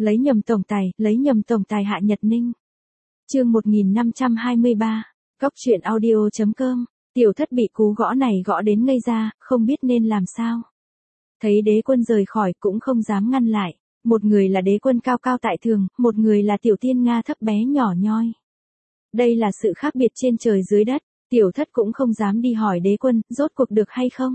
Lấy nhầm tổng tài Hạ Nhật Ninh. Chương 1523, Cóc truyện audio.com. Tiểu Thất bị cú gõ này gõ đến ngây ra, không biết nên làm sao. Thấy Đế Quân rời khỏi cũng không dám ngăn lại, một người là Đế Quân cao cao tại thường, một người là Tiểu Tiên Nga thấp bé nhỏ nhoi. Đây là sự khác biệt trên trời dưới đất, Tiểu Thất cũng không dám đi hỏi Đế Quân, rốt cuộc được hay không.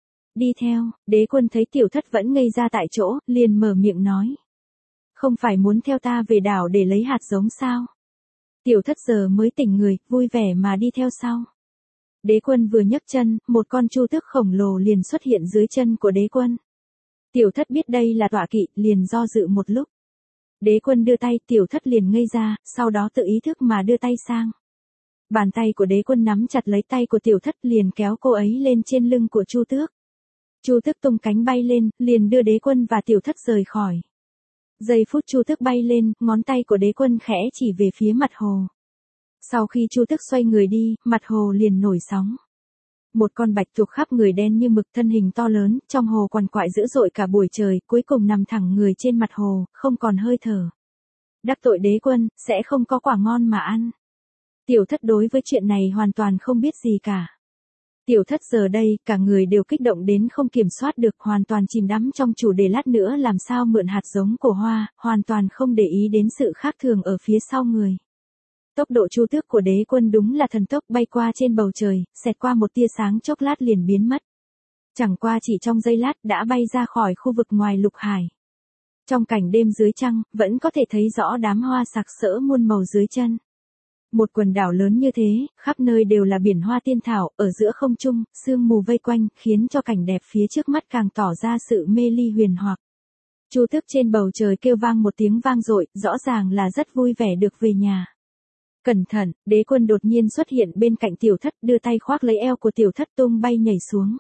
Đi theo, Đế Quân thấy Tiểu Thất vẫn ngây ra tại chỗ, liền mở miệng nói. Không phải muốn theo ta về đảo để lấy hạt giống sao? Tiểu Thất giờ mới tỉnh người, vui vẻ mà đi theo sau. Đế Quân vừa nhấc chân, một con chu tước khổng lồ liền xuất hiện dưới chân của Đế Quân. Tiểu Thất biết đây là tọa kỵ, liền do dự một lúc. Đế Quân đưa tay, Tiểu Thất liền ngây ra, sau đó tự ý thức mà đưa tay sang. Bàn tay của Đế Quân nắm chặt lấy tay của Tiểu Thất liền kéo cô ấy lên trên lưng của chu tước. Chu tước tung cánh bay lên, liền đưa Đế Quân và Tiểu Thất rời khỏi. Giây phút chu tước bay lên, ngón tay của Đế Quân khẽ chỉ về phía mặt hồ. Sau khi chu tước xoay người đi, mặt hồ liền nổi sóng. Một con bạch tuộc khắp người đen như mực, thân hình to lớn, trong hồ quằn quại dữ dội cả buổi trời, cuối cùng nằm thẳng người trên mặt hồ, không còn hơi thở. Đắc tội Đế Quân, sẽ không có quả ngon mà ăn. Tiểu Thất đối với chuyện này hoàn toàn không biết gì cả. Tiểu Thất giờ đây, cả người đều kích động đến không kiểm soát được, hoàn toàn chìm đắm trong chủ đề lát nữa làm sao mượn hạt giống của hoa, hoàn toàn không để ý đến sự khác thường ở phía sau người. Tốc độ chu tước của Đế Quân đúng là thần tốc, bay qua trên bầu trời, xẹt qua một tia sáng chốc lát liền biến mất. Chẳng qua chỉ trong giây lát đã bay ra khỏi khu vực ngoài lục hải. Trong cảnh đêm dưới trăng, vẫn có thể thấy rõ đám hoa sặc sỡ muôn màu dưới chân. Một quần đảo lớn như thế, khắp nơi đều là biển hoa tiên thảo, ở giữa không trung, sương mù vây quanh, khiến cho cảnh đẹp phía trước mắt càng tỏ ra sự mê ly huyền hoặc. Chu tước trên bầu trời kêu vang một tiếng vang dội, rõ ràng là rất vui vẻ được về nhà. Cẩn thận, Đế Quân đột nhiên xuất hiện bên cạnh Tiểu Thất, đưa tay khoác lấy eo của Tiểu Thất tung bay nhảy xuống.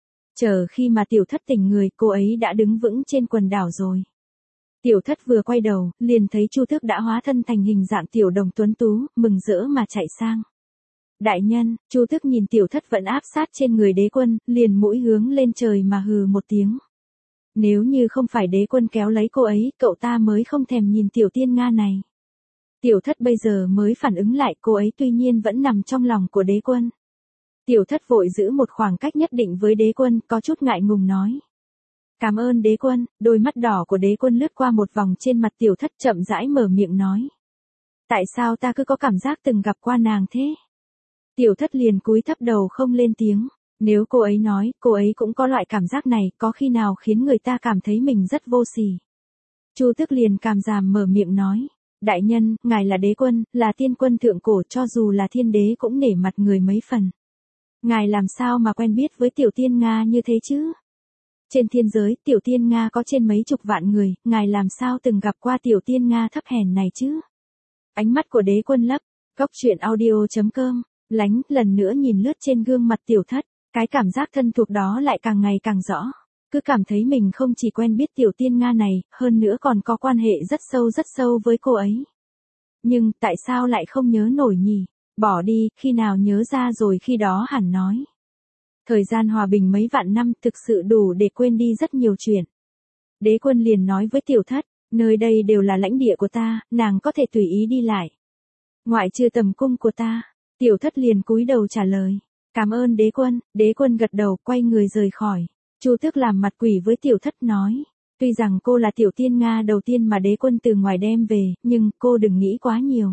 Chờ khi mà Tiểu Thất tỉnh người, cô ấy đã đứng vững trên quần đảo rồi. Tiểu Thất vừa quay đầu, liền thấy chu tước đã hóa thân thành hình dạng tiểu đồng tuấn tú, mừng rỡ mà chạy sang. Đại nhân, chu tước nhìn Tiểu Thất vẫn áp sát trên người Đế Quân, liền mũi hướng lên trời mà hừ một tiếng. Nếu như không phải Đế Quân kéo lấy cô ấy, cậu ta mới không thèm nhìn Tiểu Tiên Nga này. Tiểu Thất bây giờ mới phản ứng lại, cô ấy tuy nhiên vẫn nằm trong lòng của Đế Quân. Tiểu Thất vội giữ một khoảng cách nhất định với Đế Quân, có chút ngại ngùng nói. Cảm ơn Đế Quân. Đôi mắt đỏ của Đế Quân lướt qua một vòng trên mặt Tiểu Thất, chậm rãi mở miệng nói. Tại sao ta cứ có cảm giác từng gặp qua nàng thế? Tiểu Thất liền cúi thấp đầu không lên tiếng. Nếu cô ấy nói, cô ấy cũng có loại cảm giác này, có khi nào khiến người ta cảm thấy mình rất vô sỉ. Chu Tước liền càm ràm mở miệng nói. Đại nhân, ngài là Đế Quân, là tiên quân thượng cổ, cho dù là thiên đế cũng nể mặt người mấy phần. Ngài làm sao mà quen biết với Tiểu Tiên Nga như thế chứ? Trên thiên giới, Tiểu Tiên Nga có trên mấy chục vạn người, ngài làm sao từng gặp qua Tiểu Tiên Nga thấp hèn này chứ? Ánh mắt của Đế Quân lấp, Cóc truyện audio.com, lánh, lần nữa nhìn lướt trên gương mặt Tiểu Thất, cái cảm giác thân thuộc đó lại càng ngày càng rõ. Cứ cảm thấy mình không chỉ quen biết Tiểu Tiên Nga này, hơn nữa còn có quan hệ rất sâu với cô ấy. Nhưng, tại sao lại không nhớ nổi nhỉ? Bỏ đi, khi nào nhớ ra rồi khi đó hẳn nói. Thời gian hòa bình mấy vạn năm thực sự đủ để quên đi rất nhiều chuyện. Đế Quân liền nói với Tiểu Thất, nơi đây đều là lãnh địa của ta, nàng có thể tùy ý đi lại. Ngoại trừ tầm cung của ta, Tiểu Thất liền cúi đầu trả lời. Cảm ơn Đế Quân gật đầu quay người rời khỏi. Chu Tước làm mặt quỷ với Tiểu Thất nói. Tuy rằng cô là Tiểu Tiên Nga đầu tiên mà Đế Quân từ ngoài đem về, nhưng cô đừng nghĩ quá nhiều.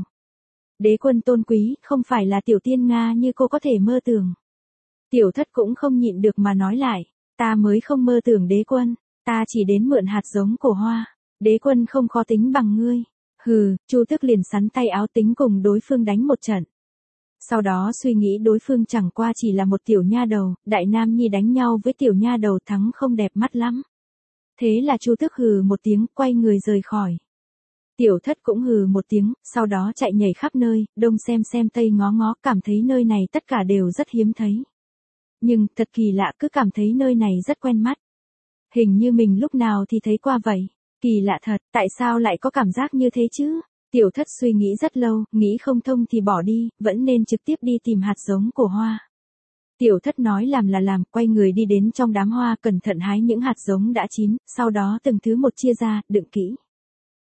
Đế Quân tôn quý, không phải là Tiểu Tiên Nga như cô có thể mơ tưởng. Tiểu Thất cũng không nhịn được mà nói lại, ta mới không mơ tưởng Đế Quân, ta chỉ đến mượn hạt giống của hoa, Đế Quân không khó tính bằng ngươi. Hừ, Chu Tước liền sắn tay áo tính cùng đối phương đánh một trận. Sau đó suy nghĩ đối phương chẳng qua chỉ là một tiểu nha đầu, đại nam nhi đánh nhau với tiểu nha đầu thắng không đẹp mắt lắm. Thế là Chu Tước hừ một tiếng, quay người rời khỏi. Tiểu Thất cũng hừ một tiếng, sau đó chạy nhảy khắp nơi, đông xem tây ngó ngó, cảm thấy nơi này tất cả đều rất hiếm thấy. Nhưng, thật kỳ lạ, cứ cảm thấy nơi này rất quen mắt. Hình như mình lúc nào thì thấy qua vậy. Kỳ lạ thật, tại sao lại có cảm giác như thế chứ? Tiểu Thất suy nghĩ rất lâu, nghĩ không thông thì bỏ đi, vẫn nên trực tiếp đi tìm hạt giống của hoa. Tiểu Thất nói làm là làm, quay người đi đến trong đám hoa cẩn thận hái những hạt giống đã chín, sau đó từng thứ một chia ra, đựng kỹ.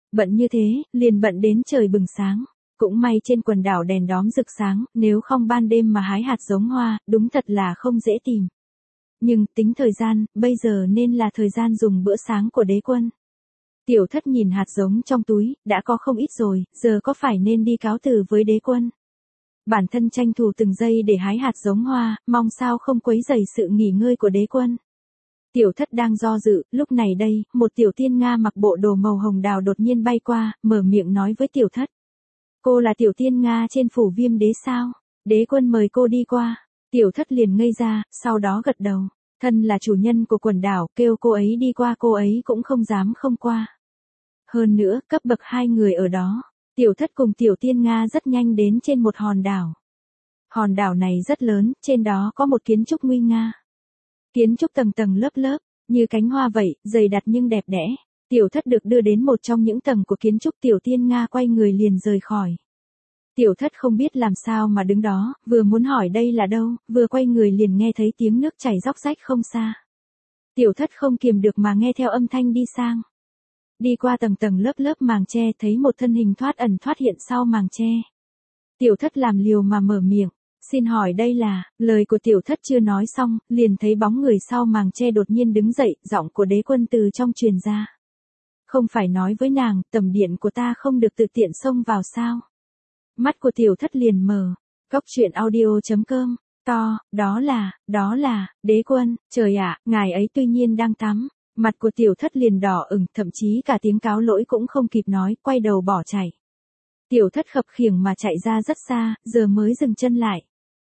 Bận như thế, liền bận đến trời bừng sáng. Cũng may trên quần đảo đèn đóm rực sáng, nếu không ban đêm mà hái hạt giống hoa, đúng thật là không dễ tìm. Nhưng, tính thời gian, bây giờ nên là thời gian dùng bữa sáng của đế quân. Tiểu thất nhìn hạt giống trong túi, đã có không ít rồi, giờ có phải nên đi cáo từ với đế quân? Bản thân tranh thủ từng giây để hái hạt giống hoa, mong sao không quấy rầy sự nghỉ ngơi của đế quân. Tiểu thất đang do dự, lúc này đây, một tiểu tiên Nga mặc bộ đồ màu hồng đào đột nhiên bay qua, mở miệng nói với tiểu thất. Cô là tiểu tiên Nga trên phủ Viêm đế sao? Đế quân mời cô đi qua. Tiểu thất liền ngây ra, sau đó gật đầu. Thân là chủ nhân của quần đảo, kêu cô ấy đi qua cô ấy cũng không dám không qua. Hơn nữa, cấp bậc hai người ở đó. Tiểu thất cùng tiểu tiên Nga rất nhanh đến trên một hòn đảo. Hòn đảo này rất lớn, trên đó có một kiến trúc nguy nga. Kiến trúc tầng tầng lớp lớp, như cánh hoa vậy, dày đặc nhưng đẹp đẽ. Tiểu thất được đưa đến một trong những tầng của kiến trúc, tiểu tiên Nga quay người liền rời khỏi. Tiểu thất không biết làm sao mà đứng đó, vừa muốn hỏi đây là đâu, vừa quay người liền nghe thấy tiếng nước chảy róc rách không xa. Tiểu thất không kiềm được mà nghe theo âm thanh đi sang. Đi qua tầng tầng lớp lớp màng tre, thấy một thân hình thoát ẩn thoát hiện sau màng tre. Tiểu thất làm liều mà mở miệng. Xin hỏi đây là, lời của tiểu thất chưa nói xong, liền thấy bóng người sau màng tre đột nhiên đứng dậy, giọng của đế quân từ trong truyền ra. Không phải nói với nàng, tầm điện của ta không được tự tiện xông vào sao? Mắt của tiểu thất liền mở. Cốc truyện audio.com. To, đó là, đế quân, trời ạ, ngài ấy tuy nhiên đang tắm. Mặt của tiểu thất liền đỏ ửng, thậm chí cả tiếng cáo lỗi cũng không kịp nói, quay đầu bỏ chạy. Tiểu thất khập khiễng mà chạy ra rất xa, giờ mới dừng chân lại.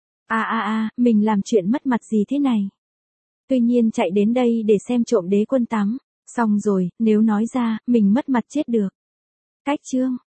Mình làm chuyện mất mặt gì thế này? Tuy nhiên chạy đến đây để xem trộm đế quân tắm. Xong rồi, nếu nói ra, mình mất mặt chết được. Cách chương.